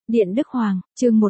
Điện Đức Hoàng, chương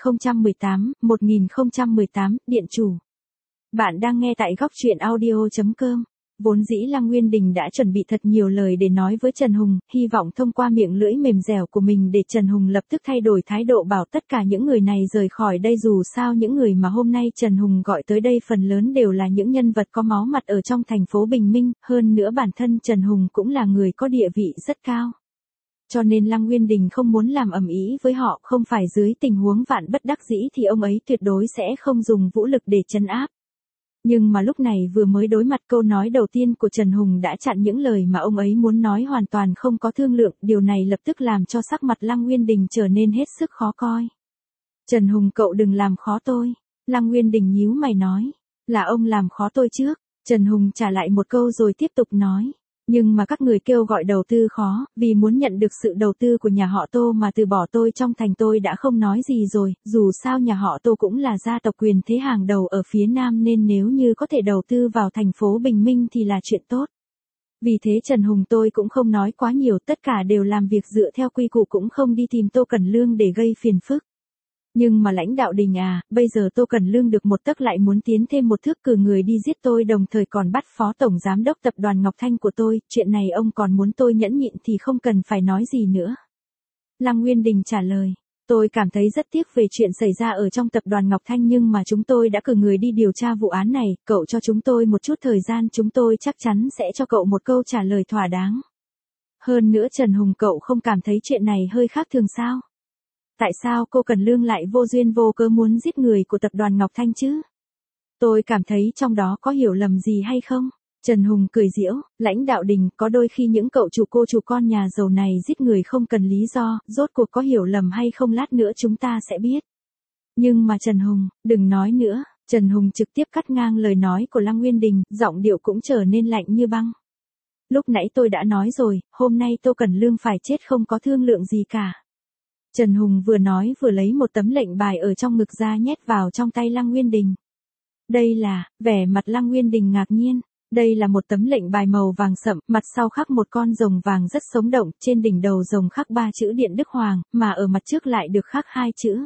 1018, Điện Chủ. Bạn đang nghe tại góc truyện audio.com. Vốn dĩ Lăng Nguyên Đình đã chuẩn bị thật nhiều lời để nói với Trần Hùng, hy vọng thông qua miệng lưỡi mềm dẻo của mình để Trần Hùng lập tức thay đổi thái độ bảo tất cả những người này rời khỏi đây, dù sao những người mà hôm nay Trần Hùng gọi tới đây phần lớn đều là những nhân vật có máu mặt ở trong thành phố Bình Minh, hơn nữa bản thân Trần Hùng cũng là người có địa vị rất cao. Cho nên Lăng Nguyên Đình không muốn làm ầm ĩ với họ, không phải dưới tình huống vạn bất đắc dĩ thì ông ấy tuyệt đối sẽ không dùng vũ lực để trấn áp. Nhưng mà lúc này vừa mới đối mặt câu nói đầu tiên của Trần Hùng đã chặn những lời mà ông ấy muốn nói hoàn toàn không có thương lượng, điều này lập tức làm cho sắc mặt Lăng Nguyên Đình trở nên hết sức khó coi. Trần Hùng, cậu đừng làm khó tôi. Lăng Nguyên Đình nhíu mày nói. Là ông làm khó tôi trước. Trần Hùng trả lại một câu rồi tiếp tục nói. Nhưng mà các người kêu gọi đầu tư khó, vì muốn nhận được sự đầu tư của nhà họ Tô mà từ bỏ tôi trong thành tôi đã không nói gì rồi, dù sao nhà họ Tô cũng là gia tộc quyền thế hàng đầu ở phía Nam nên nếu như có thể đầu tư vào thành phố Bình Minh thì là chuyện tốt. Vì thế Trần Hùng tôi cũng không nói quá nhiều, tất cả đều làm việc dựa theo quy củ, cũng không đi tìm Tô Cẩn Lương để gây phiền phức. Nhưng mà lãnh đạo Đình à, bây giờ Tô Cẩn Lương được một tấc lại muốn tiến thêm một thước, cử người đi giết tôi, đồng thời còn bắt phó tổng giám đốc tập đoàn Ngọc Thanh của tôi, chuyện này ông còn muốn tôi nhẫn nhịn thì không cần phải nói gì nữa. Lăng Nguyên Đình trả lời, tôi cảm thấy rất tiếc về chuyện xảy ra ở trong tập đoàn Ngọc Thanh, nhưng mà chúng tôi đã cử người đi điều tra vụ án này, cậu cho chúng tôi một chút thời gian, chúng tôi chắc chắn sẽ cho cậu một câu trả lời thỏa đáng. Hơn nữa Trần Hùng, cậu không cảm thấy chuyện này hơi khác thường sao? Tại sao cô Cẩn Lương lại vô duyên vô cớ muốn giết người của tập đoàn Ngọc Thanh chứ? Tôi cảm thấy trong đó có hiểu lầm gì hay không? Trần Hùng cười giễu, lãnh đạo Đình, có đôi khi những cậu chủ cô chủ con nhà giàu này giết người không cần lý do, rốt cuộc có hiểu lầm hay không lát nữa chúng ta sẽ biết. Nhưng mà Trần Hùng, đừng nói nữa. Trần Hùng trực tiếp cắt ngang lời nói của Lăng Nguyên Đình, giọng điệu cũng trở nên lạnh như băng. Lúc nãy tôi đã nói rồi, hôm nay Tô Cẩn Lương phải chết không có thương lượng gì cả. Trần Hùng vừa nói vừa lấy một tấm lệnh bài ở trong ngực ra nhét vào trong tay Lăng Nguyên Đình. Đây là, vẻ mặt Lăng Nguyên Đình ngạc nhiên, đây là một tấm lệnh bài màu vàng sậm, mặt sau khắc một con rồng vàng rất sống động, trên đỉnh đầu rồng khắc 3 chữ Điện Đức Hoàng, mà ở mặt trước lại được khắc 2 chữ.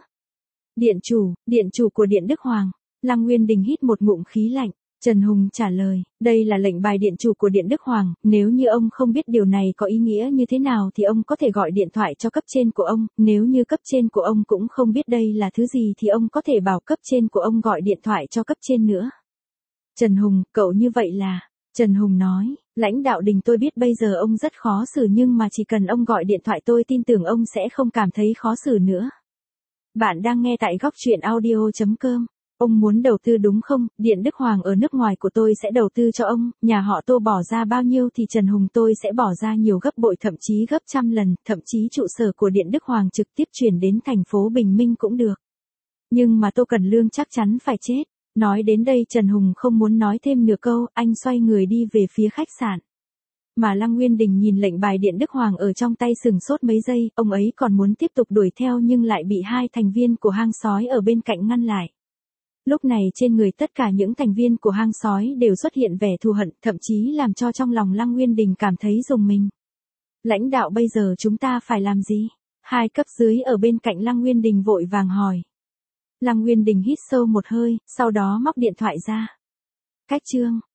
Điện chủ của Điện Đức Hoàng. Lăng Nguyên Đình hít một ngụm khí lạnh. Trần Hùng trả lời, đây là lệnh bài điện chủ của Điện Đức Hoàng, nếu như ông không biết điều này có ý nghĩa như thế nào thì ông có thể gọi điện thoại cho cấp trên của ông, nếu như cấp trên của ông cũng không biết đây là thứ gì thì ông có thể bảo cấp trên của ông gọi điện thoại cho cấp trên nữa. Trần Hùng, cậu như vậy là... Trần Hùng nói, lãnh đạo Đình, tôi biết bây giờ ông rất khó xử nhưng mà chỉ cần ông gọi điện thoại tôi tin tưởng ông sẽ không cảm thấy khó xử nữa. Bạn đang nghe tại góc truyện audio.com. Ông muốn đầu tư đúng không? Điện Đức Hoàng ở nước ngoài của tôi sẽ đầu tư cho ông, nhà họ Tô bỏ ra bao nhiêu thì Trần Hùng tôi sẽ bỏ ra nhiều gấp bội, thậm chí gấp trăm lần, thậm chí trụ sở của Điện Đức Hoàng trực tiếp chuyển đến thành phố Bình Minh cũng được. Nhưng mà Tô Cẩn Lương chắc chắn phải chết. Nói đến đây Trần Hùng không muốn nói thêm nửa câu, anh xoay người đi về phía khách sạn. Mà Lăng Nguyên Đình nhìn lệnh bài Điện Đức Hoàng ở trong tay sừng sốt mấy giây, ông ấy còn muốn tiếp tục đuổi theo nhưng lại bị hai thành viên của hang sói ở bên cạnh ngăn lại. Lúc này trên người tất cả những thành viên của hang sói đều xuất hiện vẻ thù hận, thậm chí làm cho trong lòng Lăng Nguyên Đình cảm thấy rùng mình. Lãnh đạo, bây giờ chúng ta phải làm gì? Hai cấp dưới ở bên cạnh Lăng Nguyên Đình vội vàng hỏi. Lăng Nguyên Đình hít sâu một hơi, sau đó móc điện thoại ra. Cách chương.